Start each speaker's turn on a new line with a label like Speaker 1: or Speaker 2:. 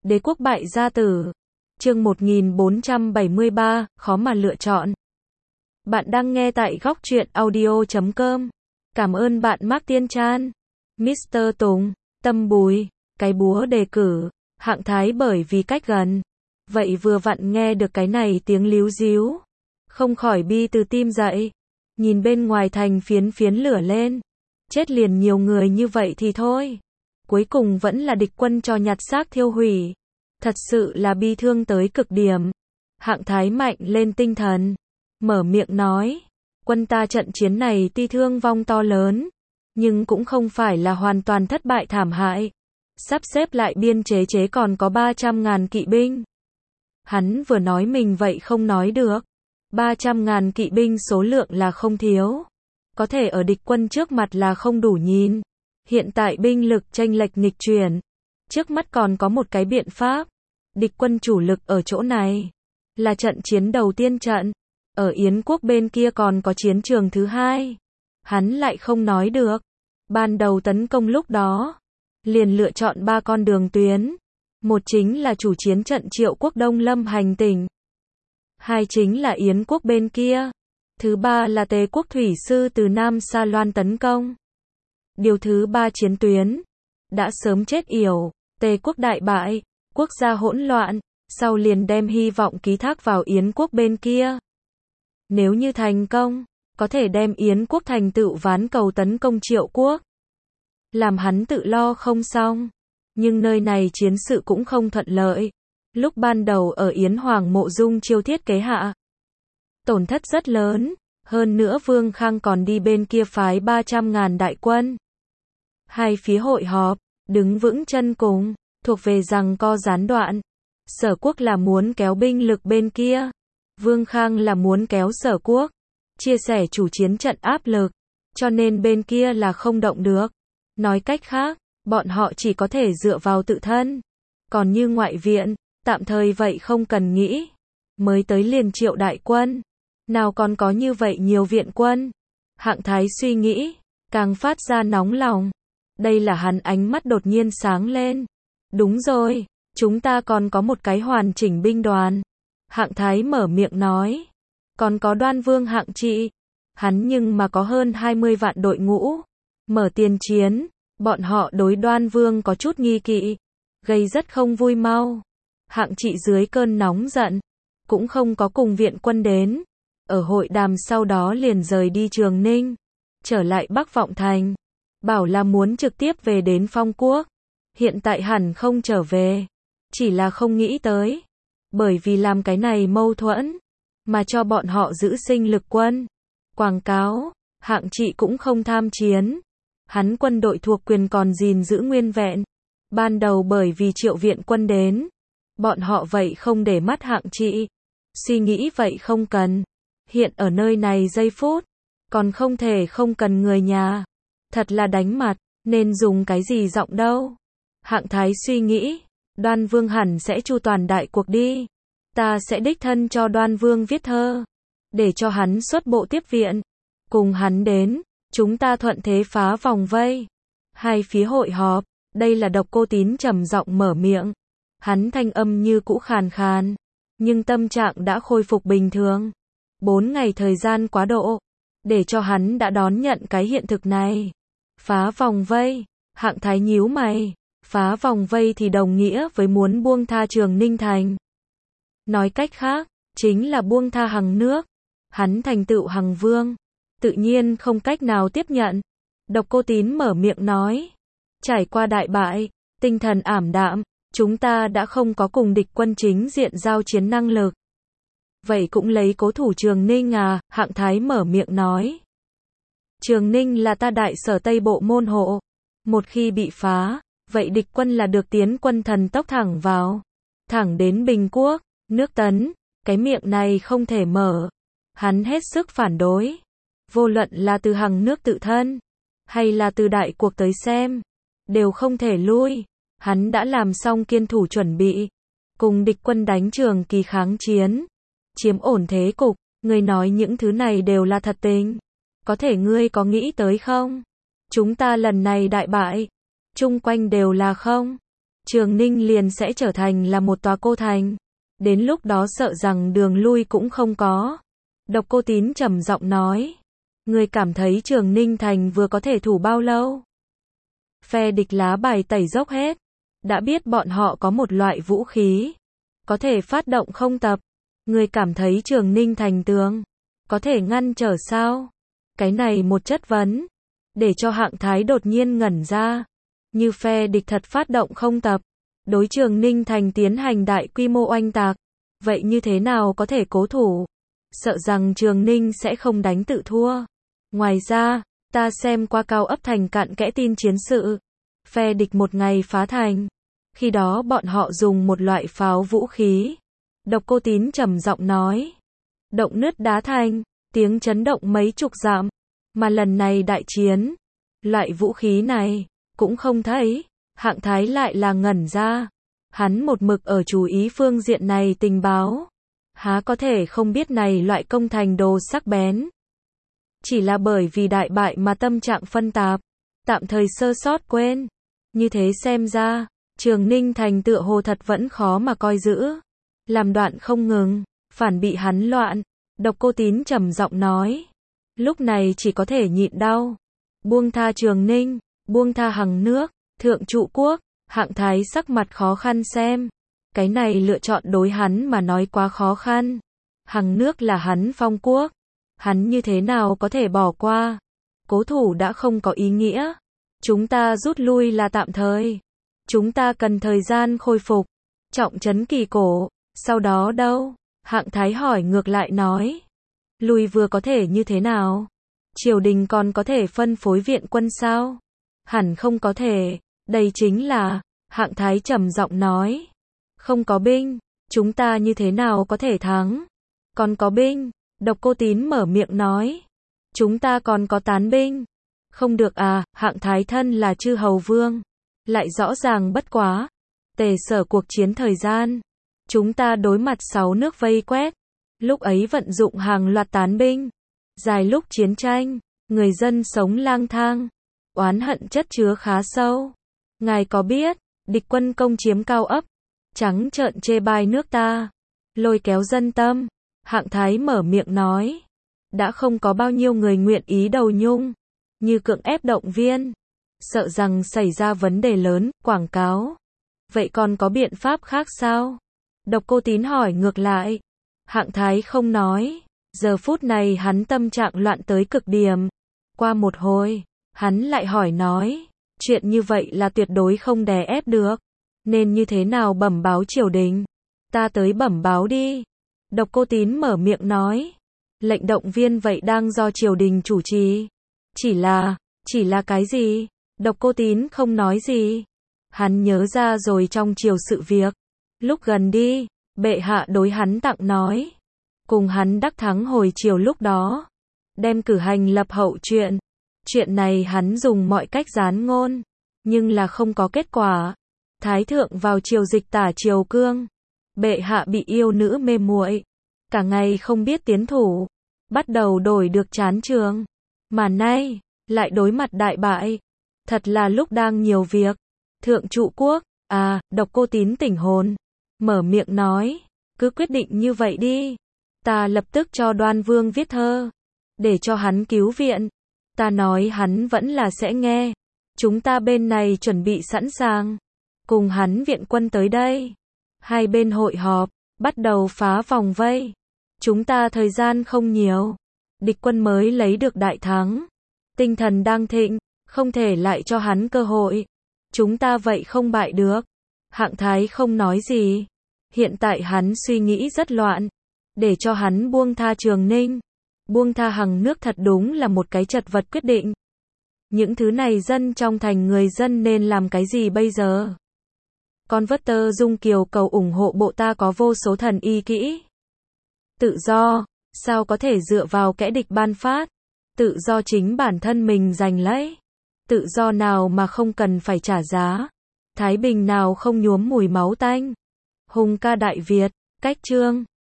Speaker 1: Đế quốc bại gia tử. Chương 1473, khó mà lựa chọn. Bạn đang nghe tại góc truyện audio.com. Cảm ơn bạn Mark Tiên Chan. Mr. Tùng, Tâm Bùi, cái búa đề cử, Hạng Thái bởi vì cách gần. Vậy vừa vặn nghe được cái này tiếng líu díu. Không khỏi bi từ tim dậy. Nhìn bên ngoài thành phiến phiến lửa lên. Chết liền nhiều người như vậy thì thôi. Cuối cùng vẫn là địch quân cho nhặt xác thiêu hủy. Thật sự là bi thương tới cực điểm. Hạng Thái mạnh lên tinh thần. Mở miệng nói. Quân ta trận chiến này tuy thương vong to lớn. Nhưng cũng không phải là hoàn toàn thất bại thảm hại. Sắp xếp lại biên chế còn có 300.000 kỵ binh. Hắn vừa nói mình vậy không nói được. 300.000 kỵ binh số lượng là không thiếu. Có thể ở địch quân trước mặt là không đủ nhìn. Hiện tại binh lực chênh lệch nghịch chuyển. Trước mắt còn có một cái biện pháp. Địch quân chủ lực ở chỗ này. Là trận chiến đầu tiên trận. Ở Yến quốc bên kia còn có chiến trường thứ hai. Hắn lại không nói được. Ban đầu tấn công lúc đó. Liền lựa chọn 3 con đường tuyến. Một chính là chủ chiến trận Triệu quốc Đông Lâm hành tỉnh. Hai chính là Yến quốc bên kia. Thứ ba là Tề quốc thủy sư từ Nam Sa Loan tấn công. Điều thứ ba chiến tuyến. Đã sớm chết yểu. Tề quốc đại bại. Quốc gia hỗn loạn. Sau liền đem hy vọng ký thác vào Yến quốc bên kia. Nếu như thành công, có thể đem Yến quốc thành tựu ván cầu tấn công Triệu quốc. Làm hắn tự lo không xong. Nhưng nơi này chiến sự cũng không thuận lợi. Lúc ban đầu ở Yến Hoàng Mộ Dung Chiêu thiết kế hạ. Tổn thất rất lớn. Hơn nữa Vương Khang còn đi bên kia phái 300.000 đại quân. Hai phía hội họp, đứng vững chân cùng, thuộc về rằng co gián đoạn. Sở quốc là muốn kéo binh lực bên kia. Vương Khang là muốn kéo Sở quốc. Chia sẻ chủ chiến trận áp lực. Cho nên bên kia là không động được. Nói cách khác, bọn họ chỉ có thể dựa vào tự thân. Còn như ngoại viện, tạm thời vậy không cần nghĩ. Mới tới liền Triệu đại quân. Nào còn có như vậy nhiều viện quân. Hạng Thái suy nghĩ, càng phát ra nóng lòng. Đây là hắn ánh mắt đột nhiên sáng lên. Đúng rồi, chúng ta còn có một cái hoàn chỉnh binh đoàn. Hạng Thái mở miệng nói. Còn có Đoan Vương Hạng Trị. Hắn nhưng mà có hơn 20 vạn đội ngũ. Mở tiền chiến, bọn họ đối Đoan Vương có chút nghi kỵ. Gây rất không vui mau. Hạng Trị dưới cơn nóng giận. Cũng không có cùng viện quân đến. Ở hội đàm sau đó liền rời đi Trường Ninh. Trở lại Bắc Vọng Thành. Bảo là muốn trực tiếp về đến Phong Quốc. Hiện tại hẳn không trở về. Chỉ là không nghĩ tới. Bởi vì làm cái này mâu thuẫn. Mà cho bọn họ giữ sinh lực quân. Quảng cáo. Hạng Trị cũng không tham chiến. Hắn quân đội thuộc quyền còn gìn giữ nguyên vẹn. Ban đầu bởi vì Triệu viện quân đến. Bọn họ vậy không để mắt Hạng Trị. Suy nghĩ vậy không cần. Hiện ở nơi này giây phút. Còn không thể không cần người nhà. Thật là đánh mặt. Nên dùng cái gì giọng đâu. Hạng Thái suy nghĩ. Đoan Vương hẳn sẽ chu toàn đại cuộc đi. Ta sẽ đích thân cho Đoan Vương viết thơ. Để cho hắn xuất bộ tiếp viện. Cùng hắn đến. Chúng ta thuận thế phá vòng vây. Hai phía hội họp. Đây là Độc Cô Tín trầm giọng mở miệng. Hắn thanh âm như cũ khàn khàn. Nhưng tâm trạng đã khôi phục bình thường. 4 ngày thời gian quá độ. Để cho hắn đã đón nhận cái hiện thực này. Phá vòng vây. Hạng Thái nhíu mày. Phá vòng vây thì đồng nghĩa với muốn buông tha Trường Ninh thành. Nói cách khác, chính là buông tha Hằng nước. Hắn thành tựu Hằng Vương. Tự nhiên không cách nào tiếp nhận. Độc Cô Tín mở miệng nói. Trải qua đại bại, tinh thần ảm đạm, chúng ta đã không có cùng địch quân chính diện giao chiến năng lực. Vậy cũng lấy cố thủ Trường Ninh à, Hạng Thái mở miệng nói. Trường Ninh là ta đại sở Tây Bộ môn hộ. Một khi bị phá, vậy địch quân là được tiến quân thần tốc thẳng vào. Thẳng đến Bình Quốc, nước Tấn, cái miệng này không thể mở. Hắn hết sức phản đối. Vô luận là từ Hằng nước tự thân, hay là từ đại cuộc tới xem, đều không thể lui. Hắn đã làm xong kiên thủ chuẩn bị. Cùng địch quân đánh trường kỳ kháng chiến. Chiếm ổn thế cục. Ngươi nói những thứ này đều là thật tình. Có thể ngươi có nghĩ tới không? Chúng ta lần này đại bại. Chung quanh đều là không. Trường Ninh liền sẽ trở thành là một tòa cô thành. Đến lúc đó sợ rằng đường lui cũng không có. Độc Cô Tín trầm giọng nói. Người cảm thấy Trường Ninh thành vừa có thể thủ bao lâu? Phe địch lá bài tẩy dốc hết. Đã biết bọn họ có một loại vũ khí. Có thể phát động không tập. Người cảm thấy Trường Ninh thành tường. Có thể ngăn trở sao? Cái này một chất vấn. Để cho Hạng Thái đột nhiên ngẩn ra. Như phe địch thật phát động không tập. Đối Trường Ninh thành tiến hành đại quy mô oanh tạc. Vậy như thế nào có thể cố thủ? Sợ rằng Trường Ninh sẽ không đánh tự thua. Ngoài ra, ta xem qua Cao Ấp thành cặn kẽ tin chiến sự. Phe địch một ngày phá thành. Khi đó bọn họ dùng một loại pháo vũ khí. Độc Cô Tín trầm giọng nói. Động nứt đá thành, tiếng chấn động mấy chục dặm. Mà lần này đại chiến, loại vũ khí này, cũng không thấy. Hạng Thái lại là ngẩn ra. Hắn một mực ở chú ý phương diện này tình báo. Há có thể không biết này loại công thành đồ sắc bén. Chỉ là bởi vì đại bại mà tâm trạng phân tạp. Tạm thời sơ sót quên. Như thế xem ra, Trường Ninh thành tựa hồ thật vẫn khó mà coi giữ. Làm đoạn không ngừng, phản bị hắn loạn. Độc Cô Tín trầm giọng nói. Lúc này chỉ có thể nhịn đau. Buông tha Trường Ninh, buông tha Hằng Nước, Thượng Trụ Quốc. Hạng Thái sắc mặt khó khăn xem. Cái này lựa chọn đối hắn mà nói quá khó khăn. Hằng Nước là hắn phong quốc. Hắn như thế nào có thể bỏ qua. Cố thủ đã không có ý nghĩa. Chúng ta rút lui là tạm thời. Chúng ta cần thời gian khôi phục. Trọng trấn Kỳ Cổ. Sau đó đâu? Hạng Thái hỏi ngược lại nói. Lui vừa có thể như thế nào? Triều đình còn có thể phân phối viện quân sao? Hẳn không có thể. Đây chính là, Hạng Thái trầm giọng nói. Không có binh, chúng ta như thế nào có thể thắng? Còn có binh, Độc Cô Tín mở miệng nói. Chúng ta còn có tán binh. Không được à, Hạng Thái thân là chư hầu vương. Lại rõ ràng bất quá. Tề Sở cuộc chiến thời gian. Chúng ta đối mặt 6 nước vây quét. Lúc ấy vận dụng hàng loạt tán binh. Dài lúc chiến tranh, người dân sống lang thang. Oán hận chất chứa khá sâu. Ngài có biết, địch quân công chiếm Cao Ấp. Trắng trợn chê bai nước ta. Lôi kéo dân tâm. Hạng Thái mở miệng nói. Đã không có bao nhiêu người nguyện ý đầu nhung. Như cưỡng ép động viên. Sợ rằng xảy ra vấn đề lớn, quảng cáo. Vậy còn có biện pháp khác sao? Độc Cô Tín hỏi ngược lại. Hạng Thái không nói. Giờ phút này hắn tâm trạng loạn tới cực điểm. Qua một hồi, hắn lại hỏi nói. Chuyện như vậy là tuyệt đối không đè ép được. Nên như thế nào bẩm báo triều đình? Ta tới bẩm báo đi. Độc Cô Tín mở miệng nói. Lệnh động viên vậy đang do triều đình chủ trì. Chỉ là cái gì? Độc Cô Tín không nói gì. Hắn nhớ ra rồi trong triều sự việc. Lúc gần đi, bệ hạ đối hắn tặng nói. Cùng hắn đắc thắng hồi triều lúc đó. Đem cử hành lập hậu chuyện. Chuyện này hắn dùng mọi cách gián ngôn. Nhưng là không có kết quả. Thái thượng vào triều dịch tả triều cương. Bệ hạ bị yêu nữ mê muội. Cả ngày không biết tiến thủ. Bắt đầu đổi được chán trường. Mà nay, lại đối mặt đại bại. Thật là lúc đang nhiều việc. Thượng Trụ Quốc, Độc Cô Tín tỉnh hồn. Mở miệng nói. Cứ quyết định như vậy đi. Ta lập tức cho Đoan Vương viết thơ. Để cho hắn cứu viện. Ta nói hắn vẫn là sẽ nghe. Chúng ta bên này chuẩn bị sẵn sàng. Cùng hắn viện quân tới đây. Hai bên hội họp. Bắt đầu phá vòng vây. Chúng ta thời gian không nhiều. Địch quân mới lấy được đại thắng. Tinh thần đang thịnh. Không thể lại cho hắn cơ hội. Chúng ta vậy không bại được. Hạng Thái không nói gì. Hiện tại hắn suy nghĩ rất loạn. Để cho hắn buông tha Trường Ninh. Buông tha Hằng Nước thật đúng là một cái chật vật quyết định. Những thứ này dân trong thành người dân nên làm cái gì bây giờ? Con vớt tơ Dung Kiều cầu ủng hộ bộ ta có vô số thần y kỹ. Tự do, sao có thể dựa vào kẻ địch ban phát? Tự do chính bản thân mình giành lấy. Tự do nào mà không cần phải trả giá? Thái bình nào không nhuốm mùi máu tanh? Hùng ca Đại Việt, cách chương